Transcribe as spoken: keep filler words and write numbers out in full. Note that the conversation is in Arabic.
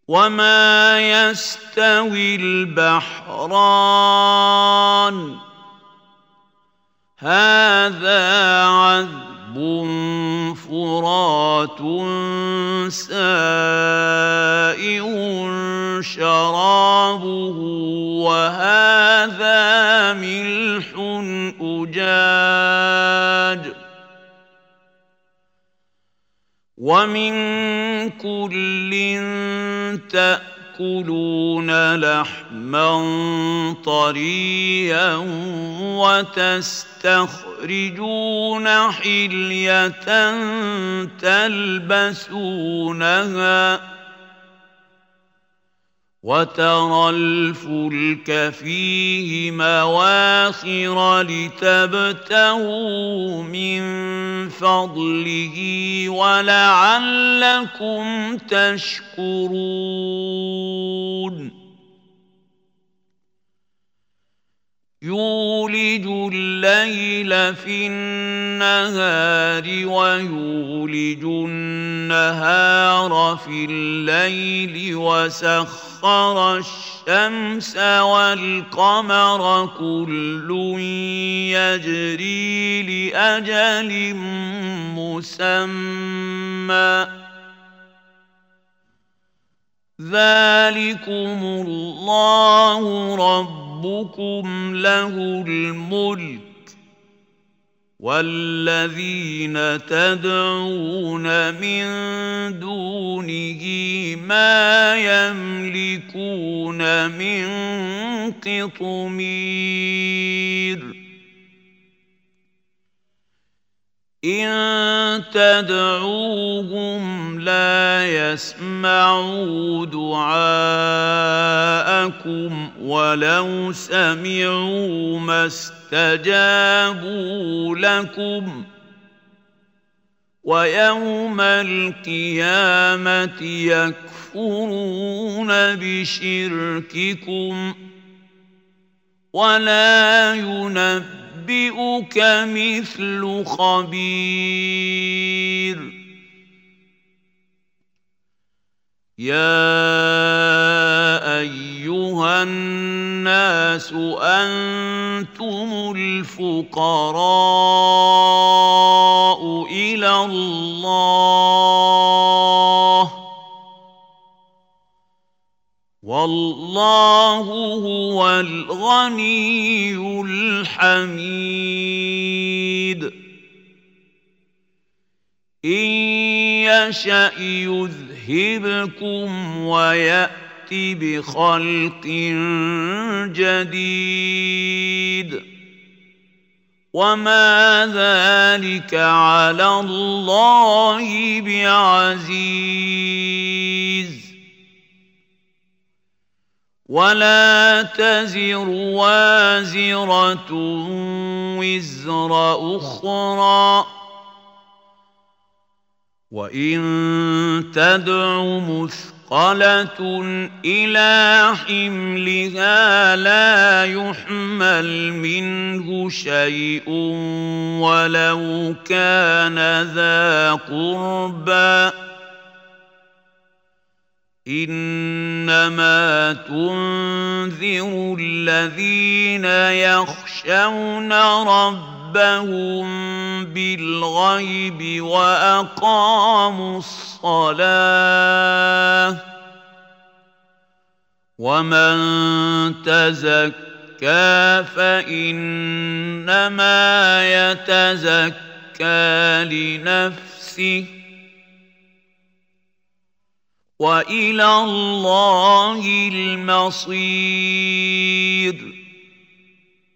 وما يستوي البحران هذا عذب فرات سائغ شرابه وهذا ملح أجاج ومن كل تأكلون لحما طريا وتستخرجون حلية تلبسونها وترى الفلك فيه مواخر لتبتغوا من فضله ولعلكم تشكرون يولج الليل في النهار ويولج النهار في الليل وسخر الشمس والقمر كل يجري لأجل مسمى ذلكم الله ربكم له الملك والذين تدعون من دونه ما يملكون من قطمير إن تدعوهم لا يسمعوا دعاءكم ولو سمعوا ما استجابوا لكم ويوم القيامة يكفرون بشرككم ولا ينبئون ينبئك مثل خبير يا أيها الناس أنتم الفقراء إلى الله والله هو الغني الحميد إن يشأ يذهبكم ويأت بخلق جديد وما ذلك على الله بعزيز ولا تزر وازرة وزر أخرى وإن تدع مثقلة إلى حملها لا يحمل منه شيء ولو كان ذا قربى إنما تنذر الذين يخشون ربهم بالغيب وأقاموا الصلاة ومن تزكى فإنما يتزكى لنفسه وإلى الله المصير